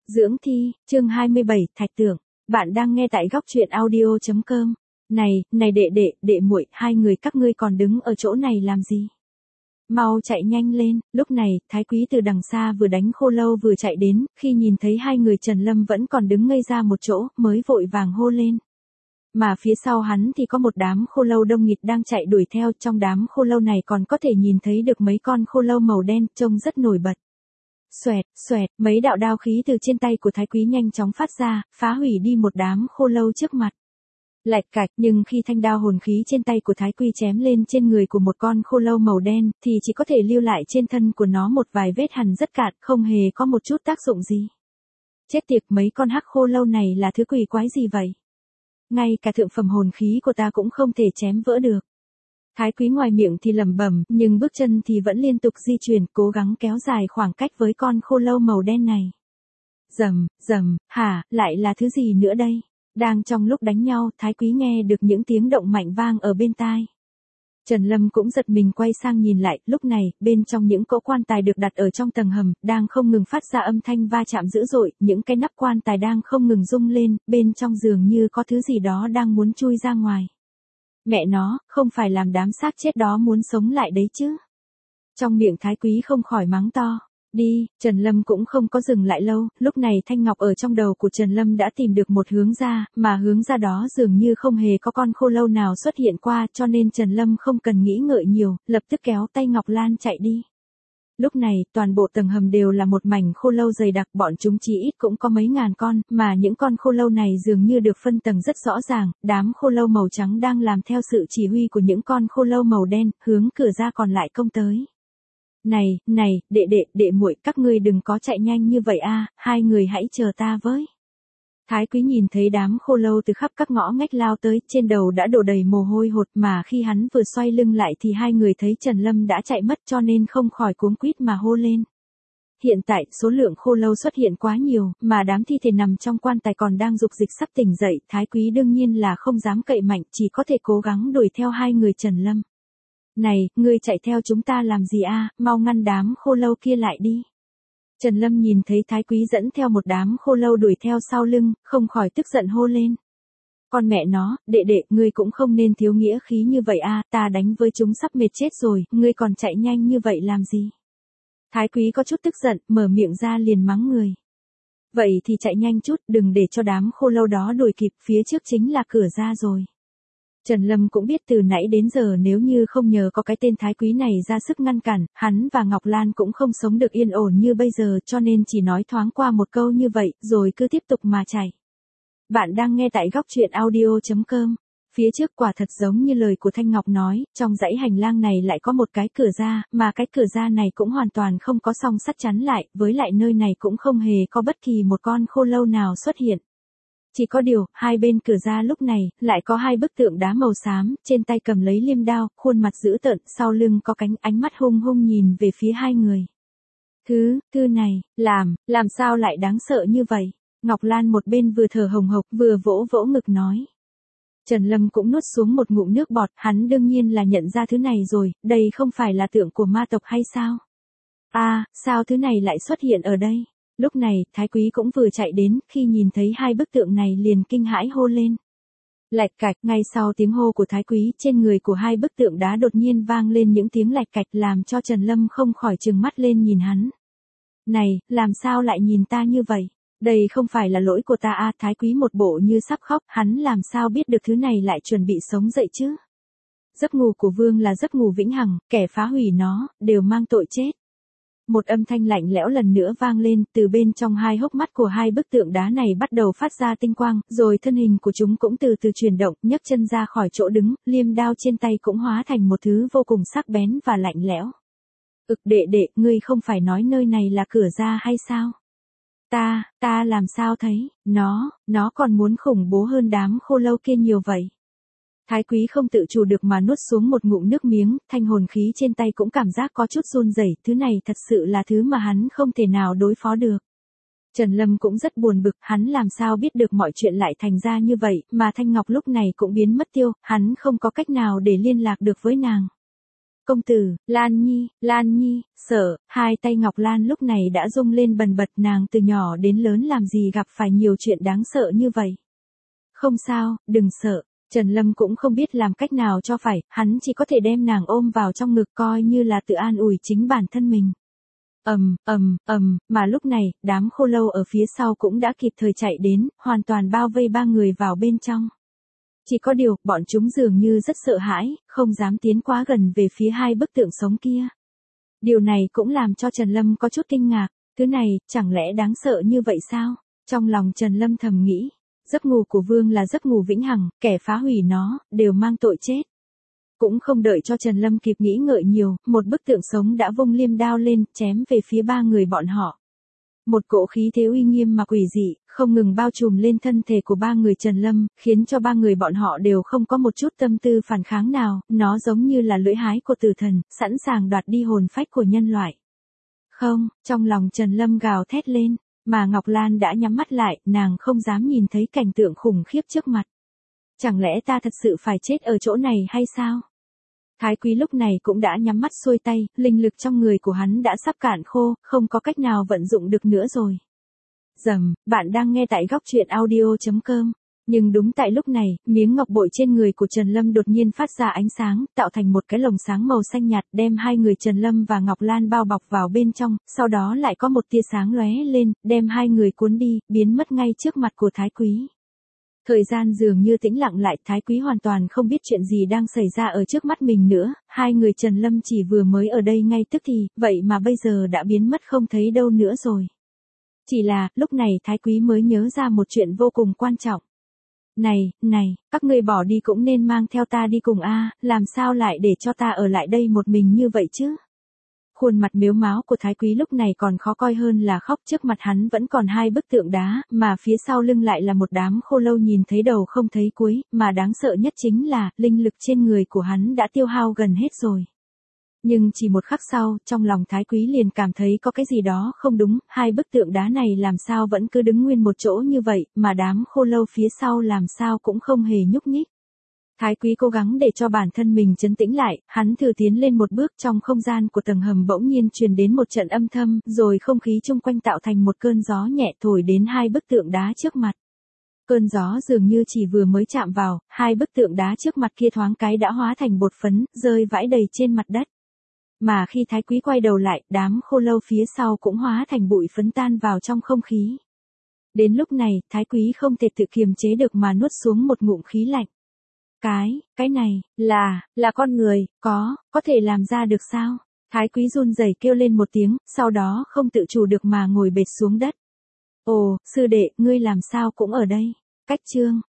Dưỡng thi, chương 27, Thạch Tưởng. Bạn đang nghe tại góc truyện audio.com. Này đệ muội, hai người các ngươi còn đứng ở chỗ này làm gì? Mau chạy nhanh lên. Lúc này, Thái Quý từ đằng xa vừa đánh Khô Lâu vừa chạy đến, khi nhìn thấy hai người Trần Lâm vẫn còn đứng ngây ra một chỗ, mới vội vàng hô lên. Mà phía sau hắn thì có một đám khô lâu đông nghịt đang chạy đuổi theo, trong đám khô lâu này còn có thể nhìn thấy được mấy con khô lâu màu đen, trông rất nổi bật. Xoẹt, mấy đạo đao khí từ trên tay của Thái Quý nhanh chóng phát ra, phá hủy đi một đám khô lâu trước mặt. Lạch cạch, nhưng khi thanh đao hồn khí trên tay của Thái Quý chém lên trên người của một con khô lâu màu đen, thì chỉ có thể lưu lại trên thân của nó một vài vết hằn rất cạn, không hề có một chút tác dụng gì. Chết tiệt, mấy con hắc khô lâu này là thứ quỷ quái gì vậy? Ngay cả thượng phẩm hồn khí của ta cũng không thể chém vỡ được. Thái Quý ngoài miệng thì lẩm bẩm, nhưng bước chân thì vẫn liên tục di chuyển, cố gắng kéo dài khoảng cách với con khô lâu màu đen này. Rầm, lại là thứ gì nữa đây? Đang trong lúc đánh nhau, Thái Quý nghe được những tiếng động mạnh vang ở bên tai. Trần Lâm cũng giật mình quay sang nhìn lại, lúc này, bên trong những cỗ quan tài được đặt ở trong tầng hầm, đang không ngừng phát ra âm thanh va chạm dữ dội, những cái nắp quan tài đang không ngừng rung lên, bên trong dường như có thứ gì đó đang muốn chui ra ngoài. Mẹ nó, không phải làm đám xác chết đó muốn sống lại đấy chứ. Trong miệng Thái Quý không khỏi mắng to. Đi, Trần Lâm cũng không có dừng lại lâu, lúc này thanh ngọc ở trong đầu của Trần Lâm đã tìm được một hướng ra, mà hướng ra đó dường như không hề có con khô lâu nào xuất hiện qua, cho nên Trần Lâm không cần nghĩ ngợi nhiều, lập tức kéo tay Ngọc Lan chạy đi. Lúc này, toàn bộ tầng hầm đều là một mảnh khô lâu dày đặc, bọn chúng chỉ ít cũng có mấy ngàn con, mà những con khô lâu này dường như được phân tầng rất rõ ràng, đám khô lâu màu trắng đang làm theo sự chỉ huy của những con khô lâu màu đen, hướng cửa ra còn lại công tới. Này, đệ muội, các ngươi đừng có chạy nhanh như vậy a, hai người hãy chờ ta với. Thái Quý nhìn thấy đám khô lâu từ khắp các ngõ ngách lao tới, trên đầu đã đổ đầy mồ hôi hột, mà khi hắn vừa xoay lưng lại thì hai người thấy Trần Lâm đã chạy mất, cho nên không khỏi cuống quýt mà hô lên. Hiện tại, số lượng khô lâu xuất hiện quá nhiều, mà đám thi thể nằm trong quan tài còn đang dục dịch sắp tỉnh dậy, Thái Quý đương nhiên là không dám cậy mạnh, chỉ có thể cố gắng đuổi theo hai người Trần Lâm. Này, ngươi chạy theo chúng ta làm gì a? Mau ngăn đám khô lâu kia lại đi. Trần Lâm nhìn thấy Thái Quý dẫn theo một đám khô lâu đuổi theo sau lưng, không khỏi tức giận hô lên. Con mẹ nó, đệ, ngươi cũng không nên thiếu nghĩa khí như vậy a, ta đánh với chúng sắp mệt chết rồi, ngươi còn chạy nhanh như vậy làm gì? Thái Quý có chút tức giận, mở miệng ra liền mắng người. Vậy thì chạy nhanh chút, đừng để cho đám khô lâu đó đuổi kịp, phía trước chính là cửa ra rồi. Trần Lâm cũng biết từ nãy đến giờ nếu như không nhờ có cái tên Thái Quý này ra sức ngăn cản, hắn và Ngọc Lan cũng không sống được yên ổn như bây giờ, cho nên chỉ nói thoáng qua một câu như vậy, rồi cứ tiếp tục mà chạy. Bạn đang nghe tại góc truyện audio.com. Phía trước quả thật giống như lời của Thanh Ngọc nói, trong dãy hành lang này lại có một cái cửa ra, mà cái cửa ra này cũng hoàn toàn không có song sắt chắn lại, với lại nơi này cũng không hề có bất kỳ một con khô lâu nào xuất hiện. Chỉ có điều, hai bên cửa ra lúc này, lại có hai bức tượng đá màu xám, trên tay cầm lấy liêm đao, khuôn mặt dữ tợn, sau lưng có cánh, ánh mắt hung hung nhìn về phía hai người. Thứ này, làm sao lại đáng sợ như vậy? Ngọc Lan một bên vừa thở hồng hộc, vừa vỗ ngực nói. Trần Lâm cũng nuốt xuống một ngụm nước bọt, hắn đương nhiên là nhận ra thứ này rồi, đây không phải là tượng của ma tộc hay sao? Sao thứ này lại xuất hiện ở đây? Lúc này, Thái Quý cũng vừa chạy đến, khi nhìn thấy hai bức tượng này liền kinh hãi hô lên. Lạch cạch, ngay sau tiếng hô của Thái Quý, trên người của hai bức tượng đá đột nhiên vang lên những tiếng lạch cạch làm cho Trần Lâm không khỏi trừng mắt lên nhìn hắn. Này, làm sao lại nhìn ta như vậy? Đây không phải là lỗi của ta à? Thái Quý một bộ như sắp khóc, hắn làm sao biết được thứ này lại chuẩn bị sống dậy chứ? Giấc ngủ của vương là giấc ngủ vĩnh hằng, kẻ phá hủy nó, đều mang tội chết. Một âm thanh lạnh lẽo lần nữa vang lên, từ bên trong hai hốc mắt của hai bức tượng đá này bắt đầu phát ra tinh quang, rồi thân hình của chúng cũng từ từ chuyển động, nhấc chân ra khỏi chỗ đứng, liêm đao trên tay cũng hóa thành một thứ vô cùng sắc bén và lạnh lẽo. Đệ, ngươi không phải nói nơi này là cửa ra hay sao? Ta làm sao thấy, nó còn muốn khủng bố hơn đám khô lâu kia nhiều vậy. Thái Quý không tự chủ được mà nuốt xuống một ngụm nước miếng, thanh hồn khí trên tay cũng cảm giác có chút run rẩy, thứ này thật sự là thứ mà hắn không thể nào đối phó được. Trần Lâm cũng rất buồn bực, hắn làm sao biết được mọi chuyện lại thành ra như vậy, mà Thanh Ngọc lúc này cũng biến mất tiêu, hắn không có cách nào để liên lạc được với nàng. công tử, Lan Nhi, sợ, hai tay Ngọc Lan lúc này đã rung lên bần bật, nàng từ nhỏ đến lớn làm gì gặp phải nhiều chuyện đáng sợ như vậy. Không sao, đừng sợ. Trần Lâm cũng không biết làm cách nào cho phải, hắn chỉ có thể đem nàng ôm vào trong ngực coi như là tự an ủi chính bản thân mình. Mà lúc này, đám khô lâu ở phía sau cũng đã kịp thời chạy đến, hoàn toàn bao vây ba người vào bên trong. Chỉ có điều, bọn chúng dường như rất sợ hãi, không dám tiến quá gần về phía hai bức tượng sống kia. Điều này cũng làm cho Trần Lâm có chút kinh ngạc, thứ này, chẳng lẽ đáng sợ như vậy sao? Trong lòng Trần Lâm thầm nghĩ, giấc ngủ của vương là giấc ngủ vĩnh hằng, kẻ phá hủy nó, đều mang tội chết. Cũng không đợi cho Trần Lâm kịp nghĩ ngợi nhiều, một bức tượng sống đã vung liêm đao lên, chém về phía ba người bọn họ. Một cỗ khí thế uy nghiêm mà quỷ dị, không ngừng bao trùm lên thân thể của ba người Trần Lâm, khiến cho ba người bọn họ đều không có một chút tâm tư phản kháng nào, nó giống như là lưỡi hái của tử thần, sẵn sàng đoạt đi hồn phách của nhân loại. Không, trong lòng Trần Lâm gào thét lên, mà Ngọc Lan đã nhắm mắt lại, nàng không dám nhìn thấy cảnh tượng khủng khiếp trước mặt. Chẳng lẽ ta thật sự phải chết ở chỗ này hay sao? Thái Quý lúc này cũng đã nhắm mắt xuôi tay, linh lực trong người của hắn đã sắp cạn khô, không có cách nào vận dụng được nữa rồi. Bạn đang nghe tại góc truyện audio.com. Nhưng đúng tại lúc này, miếng ngọc bội trên người của Trần Lâm đột nhiên phát ra ánh sáng, tạo thành một cái lồng sáng màu xanh nhạt, đem hai người Trần Lâm và Ngọc Lan bao bọc vào bên trong, sau đó lại có một tia sáng lóe lên, đem hai người cuốn đi, biến mất ngay trước mặt của Thái Quý. Thời gian dường như tĩnh lặng lại, Thái Quý hoàn toàn không biết chuyện gì đang xảy ra ở trước mắt mình nữa, hai người Trần Lâm chỉ vừa mới ở đây ngay tức thì, vậy mà bây giờ đã biến mất không thấy đâu nữa rồi. Chỉ là, lúc này Thái Quý mới nhớ ra một chuyện vô cùng quan trọng. Này, các ngươi bỏ đi cũng nên mang theo ta đi cùng a, làm sao lại để cho ta ở lại đây một mình như vậy chứ? Khuôn mặt mếu máo của Thái Quý lúc này còn khó coi hơn là khóc, trước mặt hắn vẫn còn hai bức tượng đá, mà phía sau lưng lại là một đám khô lâu nhìn thấy đầu không thấy cuối, mà đáng sợ nhất chính là, linh lực trên người của hắn đã tiêu hao gần hết rồi. Nhưng chỉ một khắc sau, trong lòng Thái Quý liền cảm thấy có cái gì đó không đúng, hai bức tượng đá này làm sao vẫn cứ đứng nguyên một chỗ như vậy, mà đám khô lâu phía sau làm sao cũng không hề nhúc nhích. Thái Quý cố gắng để cho bản thân mình trấn tĩnh lại, hắn thử tiến lên một bước, trong không gian của tầng hầm bỗng nhiên truyền đến một trận âm thầm, rồi không khí chung quanh tạo thành một cơn gió nhẹ thổi đến hai bức tượng đá trước mặt. Cơn gió dường như chỉ vừa mới chạm vào, hai bức tượng đá trước mặt kia thoáng cái đã hóa thành bột phấn, rơi vãi đầy trên mặt đất. Mà khi Thái Quý quay đầu lại, đám khô lâu phía sau cũng hóa thành bụi phấn tan vào trong không khí. Đến lúc này, Thái Quý không thể tự kiềm chế được mà nuốt xuống một ngụm khí lạnh. Cái này, là con người, có thể làm ra được sao? Thái Quý run rẩy kêu lên một tiếng, sau đó không tự chủ được mà ngồi bệt xuống đất. Ồ, sư đệ, ngươi làm sao cũng ở đây? Cách chương.